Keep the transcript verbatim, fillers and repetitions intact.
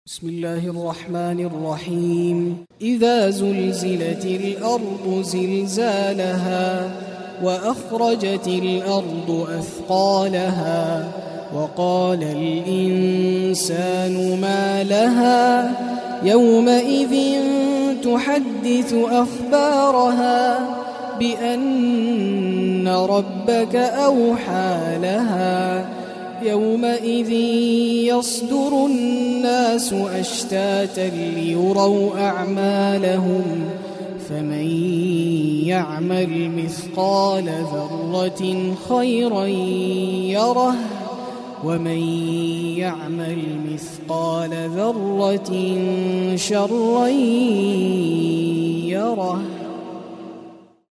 بسم الله الرحمن الرحيم. إذا زلزلت الأرض زلزالها وأخرجت الأرض أثقالها وقال الإنسان ما لها يومئذ تحدث أخبارها بأن ربك أوحى لها يومئذ يصدر الناس أشتاتا ليروا أعمالهم فمن يعمل مثقال ذرة خيرا يره ومن يعمل مثقال ذرة شرا يره.